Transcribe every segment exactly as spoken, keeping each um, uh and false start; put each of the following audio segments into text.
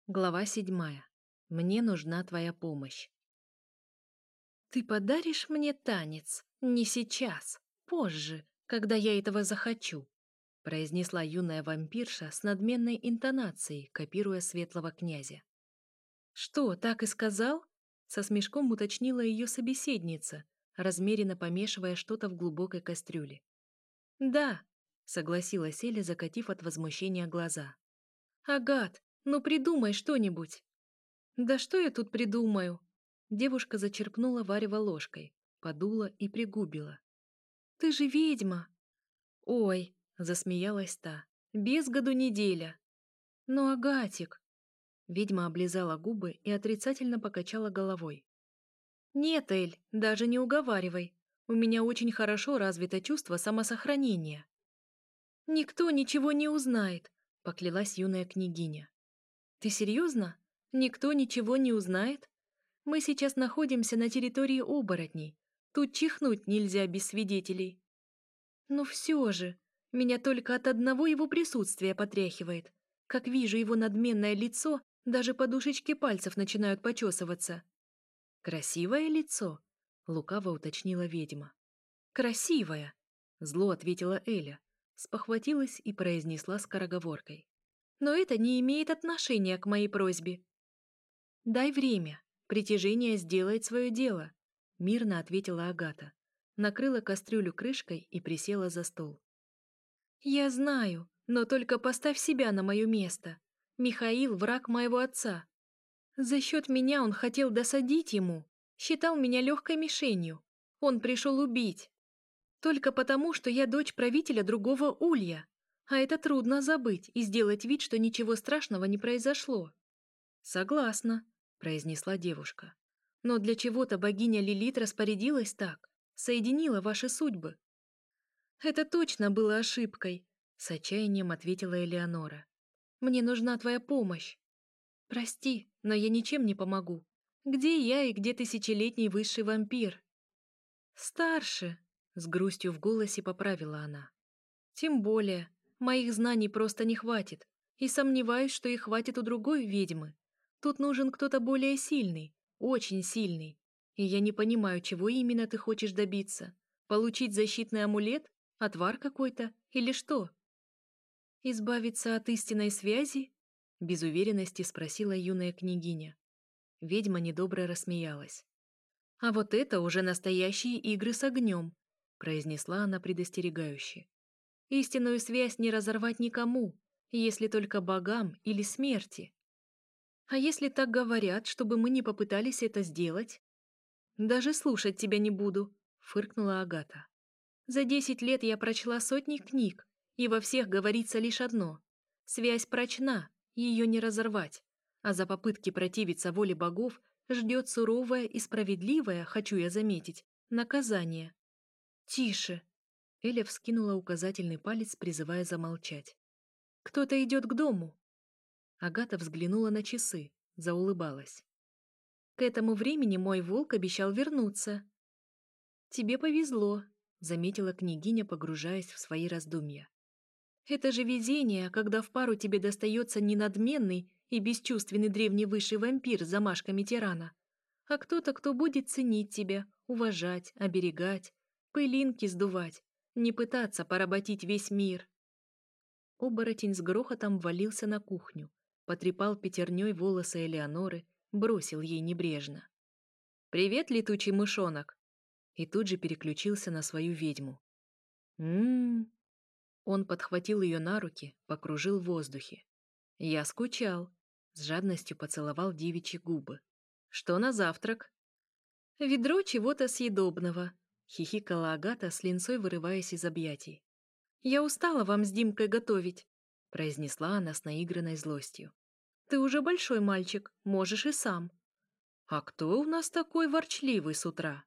Глава седьмая. Мне нужна твоя помощь. Ты подаришь мне танец? Не сейчас, позже, когда я этого захочу, произнесла юная вампирша с надменной интонацией, копируя светлого князя. Что, так и сказал? Со смешком уточнила ее собеседница, размеренно помешивая что-то в глубокой кастрюле. Да, согласилась Эля, закатив от возмущения глаза. Агат, ну придумай что-нибудь. «Да что я тут придумаю?» Девушка зачерпнула варево ложкой, подула и пригубила. «Ты же ведьма!» «Ой!» — засмеялась та. «Без году неделя!» «Ну, Агатик!» Ведьма облизала губы и отрицательно покачала головой. «Нет, Эль, даже не уговаривай. У меня очень хорошо развито чувство самосохранения». «Никто ничего не узнает», — поклялась юная княгиня. «Ты серьезно? Никто ничего не узнает? Мы сейчас находимся на территории оборотней. Тут чихнуть нельзя без свидетелей». «Ну все же, меня только от одного его присутствия потряхивает. Как вижу его надменное лицо, даже подушечки пальцев начинают почесываться». «Красивое лицо?» — лукаво уточнила ведьма. «Красивое!» — зло ответила Эля, спохватилась и произнесла скороговоркой. «Но это не имеет отношения к моей просьбе». «Дай время, притяжение сделает свое дело», — мирно ответила Агата, накрыла кастрюлю крышкой и присела за стол. «Я знаю, но только поставь себя на мое место. Михаил — враг моего отца. За счет меня он хотел досадить ему, считал меня легкой мишенью. Он пришел убить. Только потому, что я дочь правителя другого улья. А это трудно забыть и сделать вид, что ничего страшного не произошло». «Согласна», — произнесла девушка. «Но для чего-то богиня Лилит распорядилась так, соединила ваши судьбы». «Это точно было ошибкой», — с отчаянием ответила Элеонора. «Мне нужна твоя помощь». «Прости, но я ничем не помогу. Где я и где тысячелетний высший вампир?» «Старше», — с грустью в голосе поправила она. «Тем более, моих знаний просто не хватит, и сомневаюсь, что их хватит у другой ведьмы. Тут нужен кто-то более сильный, очень сильный. И я не понимаю, чего именно ты хочешь добиться. Получить защитный амулет? Отвар какой-то? Или что?» «Избавиться от истинной связи?» — без уверенности спросила юная княгиня. Ведьма недобро рассмеялась. «А вот это уже настоящие игры с огнем», — произнесла она предостерегающе. «Истинную связь не разорвать никому, если только богам или смерти». «А если так говорят, чтобы мы не попытались это сделать?» «Даже слушать тебя не буду», — фыркнула Агата. «За десять лет я прочла сотни книг, и во всех говорится лишь одно. Связь прочна, ее не разорвать, а за попытки противиться воле богов ждет суровое и справедливое, хочу я заметить, наказание». «Тише!» — Эля вскинула указательный палец, призывая замолчать. «Кто-то идет к дому». Агата взглянула на часы, заулыбалась. «К этому времени мой волк обещал вернуться». «Тебе повезло», — заметила княгиня, погружаясь в свои раздумья. «Это же везение, когда в пару тебе достается не надменный и бесчувственный древний высший вампир с замашками тирана, а кто-то, кто будет ценить тебя, уважать, оберегать, пылинки сдувать, не пытаться поработить весь мир». Оборотень с грохотом ввалился на кухню, потрепал пятерней волосы Элеоноры, бросил ей небрежно. «Привет, летучий мышонок!» И тут же переключился на свою ведьму. «М-м-м!» Он подхватил ее на руки, покружил в воздухе. «Я скучал!» С жадностью поцеловал девичьи губы. «Что на завтрак?» «Ведро чего-то съедобного!» Хихикала Агата, с линцой вырываясь из объятий. «Я устала вам с Димкой готовить!» Произнесла она с наигранной злостью. «Ты уже большой мальчик, можешь и сам». «А кто у нас такой ворчливый с утра?»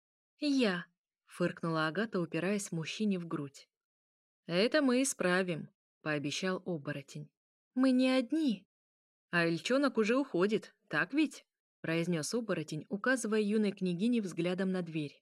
«Я», — фыркнула Агата, упираясь мужчине в грудь. «Это мы исправим», — пообещал оборотень. «Мы не одни». «А Эльчонок уже уходит, так ведь?» — произнес оборотень, указывая юной княгине взглядом на дверь.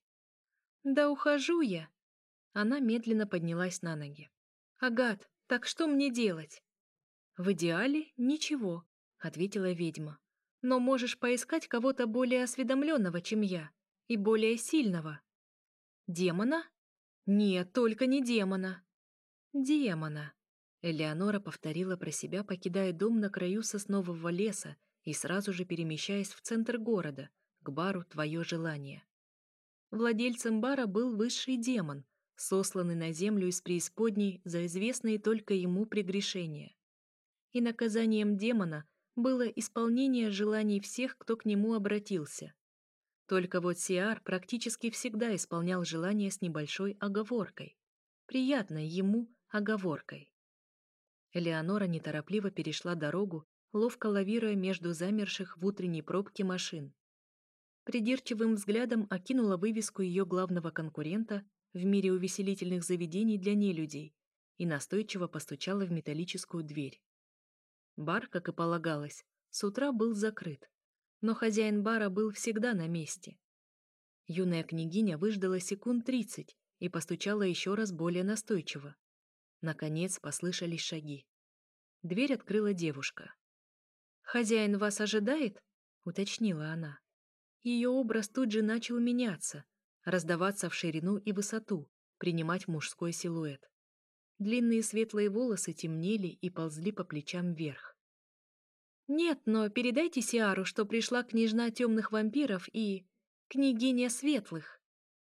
«Да ухожу я». Она медленно поднялась на ноги. «Агат, так что мне делать?» «В идеале ничего. ответила ведьма. «Но можешь поискать кого-то более осведомленного, чем я, и более сильного». «Демона? Нет, только не демона». «Демона», — Элеонора повторила про себя, покидая дом на краю соснового леса и сразу же перемещаясь в центр города, к бару «Твое желание». Владельцем бара был высший демон, сосланный на землю из преисподней за известные только ему прегрешения. И наказанием демона было исполнение желаний всех, кто к нему обратился. Только вот Сиар практически всегда исполнял желания с небольшой оговоркой. Приятной ему оговоркой. Элеонора неторопливо перешла дорогу, ловко лавируя между замерших в утренней пробке машин. Придирчивым взглядом окинула вывеску ее главного конкурента в мире увеселительных заведений для нелюдей и настойчиво постучала в металлическую дверь. Бар, как и полагалось, с утра был закрыт, но хозяин бара был всегда на месте. Юная княгиня выждала секунд тридцать и постучала еще раз более настойчиво. Наконец послышались шаги. Дверь открыла девушка. «Хозяин вас ожидает?» — уточнила она. Ее образ тут же начал меняться, раздаваться в ширину и высоту, принимать мужской силуэт. Длинные светлые волосы темнели и ползли по плечам вверх. «Нет, но передайте Сиару, что пришла княжна темных вампиров и... княгиня светлых».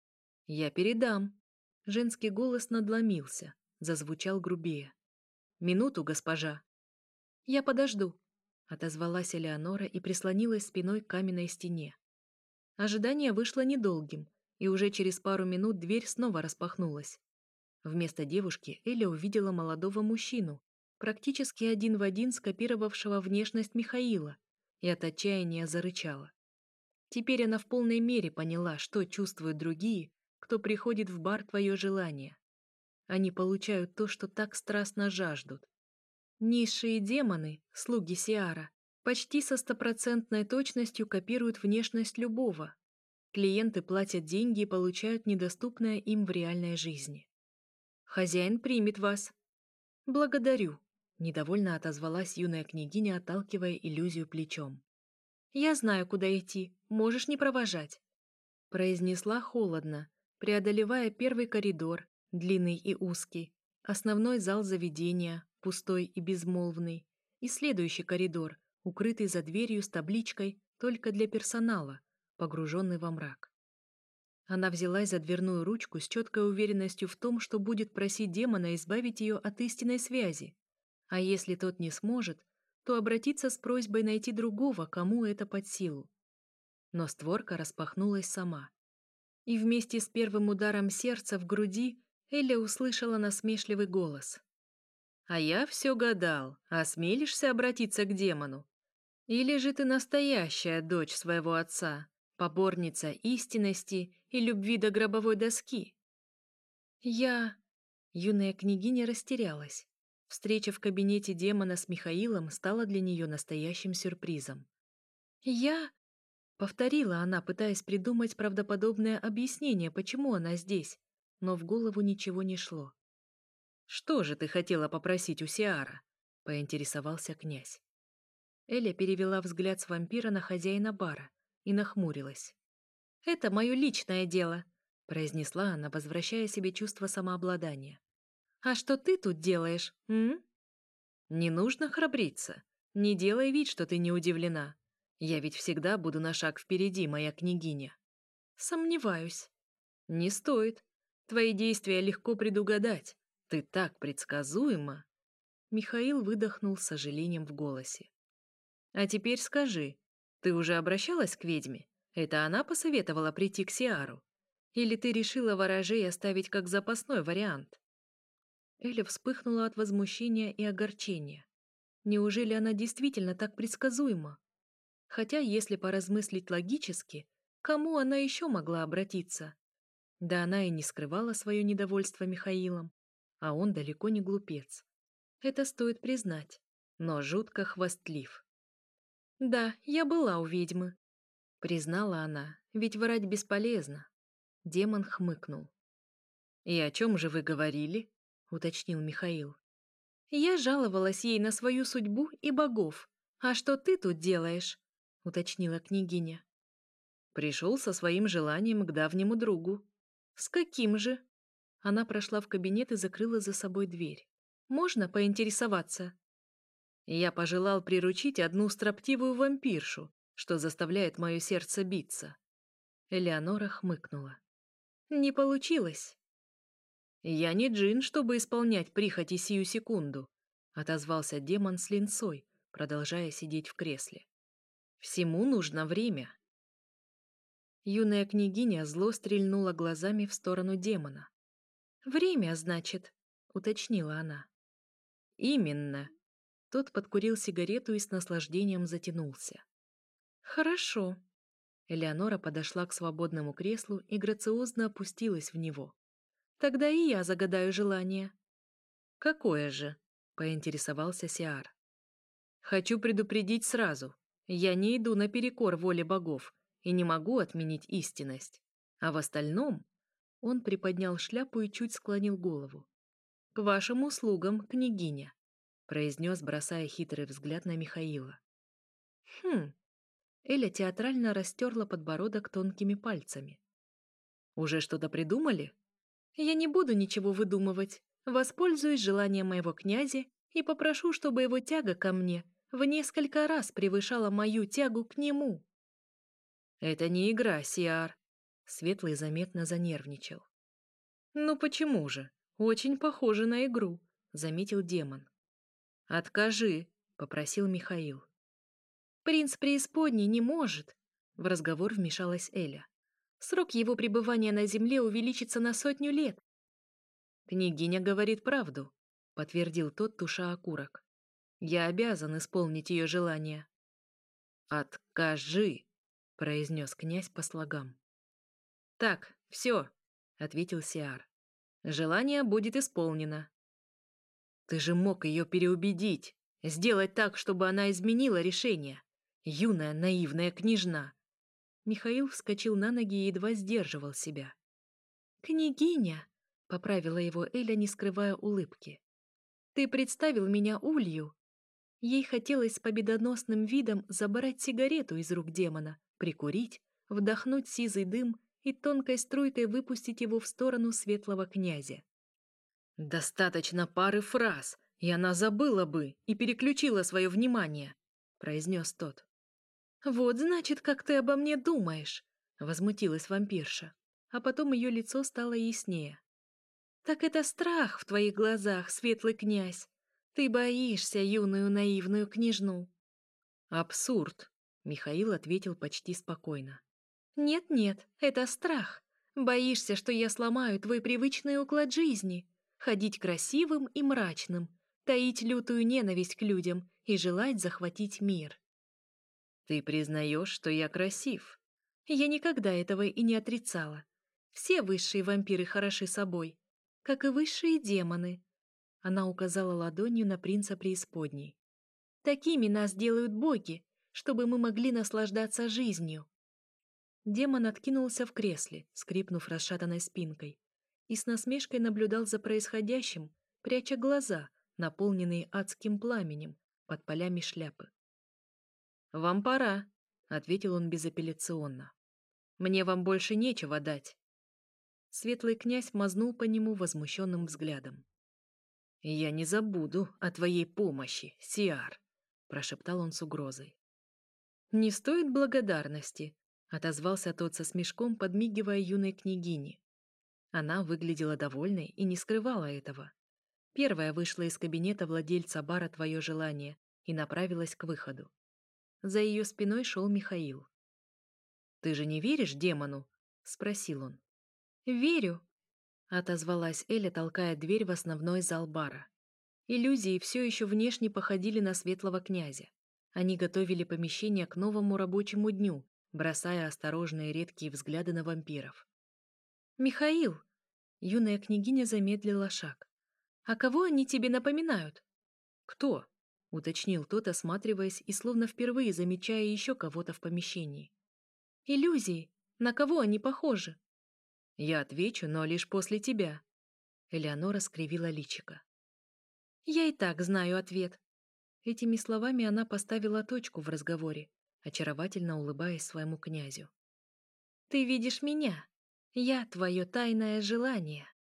«Я передам». Женский голос надломился, зазвучал грубее. «Минуту, госпожа». «Я подожду», — отозвалась Элеонора и прислонилась спиной к каменной стене. Ожидание вышло недолгим, и уже через пару минут дверь снова распахнулась. Вместо девушки Эля увидела молодого мужчину, практически один в один скопировавшего внешность Михаила, и от отчаяния зарычала. Теперь она в полной мере поняла, что чувствуют другие, кто приходит в бар «Твое желание». Они получают то, что так страстно жаждут. Низшие демоны, слуги Сиара, почти со стопроцентной точностью копируют внешность любого. Клиенты платят деньги и получают недоступное им в реальной жизни. «Хозяин примет вас». «Благодарю», — недовольно отозвалась юная княгиня, отталкивая иллюзию плечом. «Я знаю, куда идти, можешь не провожать», — произнесла холодно, преодолевая первый коридор, длинный и узкий, основной зал заведения, пустой и безмолвный, и следующий коридор, укрытый за дверью с табличкой «Только для персонала», погруженный во мрак. Она взялась за дверную ручку с четкой уверенностью в том, что будет просить демона избавить ее от истинной связи, а если тот не сможет, то обратиться с просьбой найти другого, кому это под силу. Но створка распахнулась сама. И вместе с первым ударом сердца в груди Эля услышала насмешливый голос. «А я все гадал, осмелишься обратиться к демону? Или же ты настоящая дочь своего отца, поборница истинности и любви до гробовой доски?» «Я...» Юная княгиня растерялась. Встреча в кабинете демона с Михаилом стала для нее настоящим сюрпризом. «Я...» — повторила она, пытаясь придумать правдоподобное объяснение, почему она здесь, но в голову ничего не шло. «Что же ты хотела попросить у Сиара?» — поинтересовался князь. Эля перевела взгляд с вампира на хозяина бара и нахмурилась. «Это мое личное дело», — произнесла она, возвращая себе чувство самообладания. «А что ты тут делаешь, м?» «Не нужно храбриться. Не делай вид, что ты не удивлена. Я ведь всегда буду на шаг впереди, моя княгиня». «Сомневаюсь». «Не стоит. Твои действия легко предугадать. Ты так предсказуема». Михаил выдохнул с сожалением в голосе. «А теперь скажи, ты уже обращалась к ведьме? Это она посоветовала прийти к Сиару? Или ты решила ворожей оставить как запасной вариант?» Эля вспыхнула от возмущения и огорчения. Неужели она действительно так предсказуема? Хотя, если поразмыслить логически, к кому она еще могла обратиться? Да она и не скрывала свое недовольство Михаилом, а он далеко не глупец. Это стоит признать, но жутко хвастлив. «Да, я была у ведьмы», — признала она, ведь врать бесполезно. Демон хмыкнул. «И о чем же вы говорили?» — уточнил Михаил. «Я жаловалась ей на свою судьбу и богов. «А что ты тут делаешь?» — уточнила княгиня. Пришел со своим желанием к давнему другу. «С каким же?» Она прошла в кабинет и закрыла за собой дверь. «Можно поинтересоваться?» Я пожелал приручить одну строптивую вампиршу, что заставляет мое сердце биться. Элеонора хмыкнула. «Не получилось». «Я не джин, чтобы исполнять прихоти сию секунду», — отозвался демон с линцой, продолжая сидеть в кресле. «Всему нужно время». Юная княгиня зло стрельнула глазами в сторону демона. «Время, значит», — уточнила она. «Именно». Тот подкурил сигарету и с наслаждением затянулся. «Хорошо». Элеонора подошла к свободному креслу и грациозно опустилась в него. «Тогда и я загадаю желание». «Какое же?» — поинтересовался Сиар. «Хочу предупредить сразу. Я не иду наперекор воле богов и не могу отменить истинность. А в остальном...» Он приподнял шляпу и чуть склонил голову. «К вашим услугам, княгиня», — произнес, бросая хитрый взгляд на Михаила. «Хм...» Эля театрально растерла подбородок тонкими пальцами. «Уже что-то придумали?» «Я не буду ничего выдумывать. Воспользуюсь желанием моего князя и попрошу, чтобы его тяга ко мне в несколько раз превышала мою тягу к нему». «Это не игра, Сиар», — Светлый заметно занервничал. «Ну почему же? Очень похоже на игру», — заметил демон. «Откажи», — попросил Михаил. «Принц преисподней не может», — в разговор вмешалась Эля. «Срок его пребывания на земле увеличится на сотню лет». «Княгиня говорит правду», — подтвердил тот, туша окурок. «Я обязан исполнить ее желание». «Откажи», — произнес князь по слогам. «Так, все», — ответил Сиар. «Желание будет исполнено». «Ты же мог ее переубедить, сделать так, чтобы она изменила решение. Юная наивная княжна». Михаил вскочил на ноги и едва сдерживал себя. «Княгиня», — поправила его Эля, не скрывая улыбки. «Ты представил меня Улью». Ей хотелось с победоносным видом забрать сигарету из рук демона, прикурить, вдохнуть сизый дым и тонкой струйкой выпустить его в сторону светлого князя. «Достаточно пары фраз, и она забыла бы и переключила свое внимание», — произнес тот. «Вот, значит, как ты обо мне думаешь», — возмутилась вампирша, а потом ее лицо стало яснее. «Так это страх в твоих глазах, светлый князь. Ты боишься юную наивную княжну». «Абсурд», — Михаил ответил почти спокойно. «Нет-нет, это страх. Боишься, что я сломаю твой привычный уклад жизни, ходить красивым и мрачным, таить лютую ненависть к людям и желать захватить мир». «Ты признаешь, что я красив?» «Я никогда этого и не отрицала. Все высшие вампиры хороши собой, как и высшие демоны». Она указала ладонью на принца преисподней. «Такими нас делают боги, чтобы мы могли наслаждаться жизнью». Демон откинулся в кресле, скрипнув расшатанной спинкой, и с насмешкой наблюдал за происходящим, пряча глаза, наполненные адским пламенем, под полями шляпы. «Вам пора», — ответил он безапелляционно. «Мне вам больше нечего дать». Светлый князь мазнул по нему возмущенным взглядом. «Я не забуду о твоей помощи, Сиар», — прошептал он с угрозой. «Не стоит благодарности», — отозвался тот со смешком, подмигивая юной княгине. Она выглядела довольной и не скрывала этого. Первая вышла из кабинета владельца бара «Твое желание» и направилась к выходу. За ее спиной шел Михаил. «Ты же не веришь демону?» — спросил он. «Верю», — отозвалась Эля, толкая дверь в основной зал бара. Иллюзии все еще внешне походили на светлого князя. Они готовили помещение к новому рабочему дню, бросая осторожные редкие взгляды на вампиров. «Михаил!» — юная княгиня замедлила шаг. «А кого они тебе напоминают?» «Кто?» — уточнил тот, осматриваясь и словно впервые замечая еще кого-то в помещении. «Иллюзии. На кого они похожи?» «Я отвечу, но лишь после тебя». Элеонора скривила личико. «Я и так знаю ответ». Этими словами она поставила точку в разговоре, очаровательно улыбаясь своему князю. «Ты видишь меня. Я твое тайное желание».